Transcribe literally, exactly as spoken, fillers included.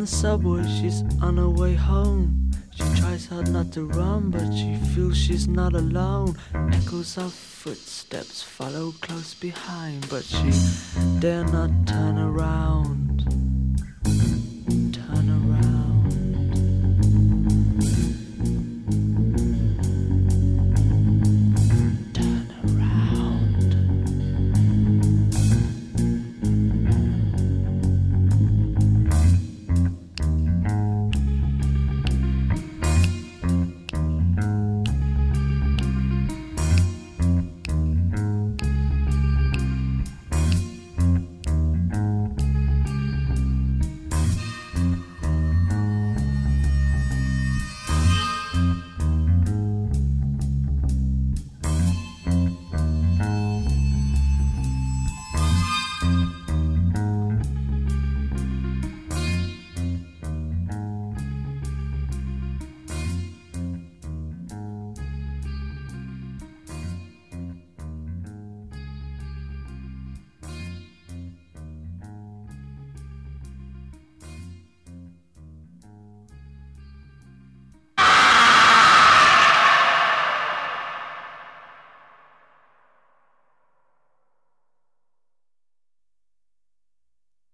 the subway, she's on her way home. She tries hard not to run, but she feels she's not alone. Echoes of footsteps follow close behind, but she dare not turn around.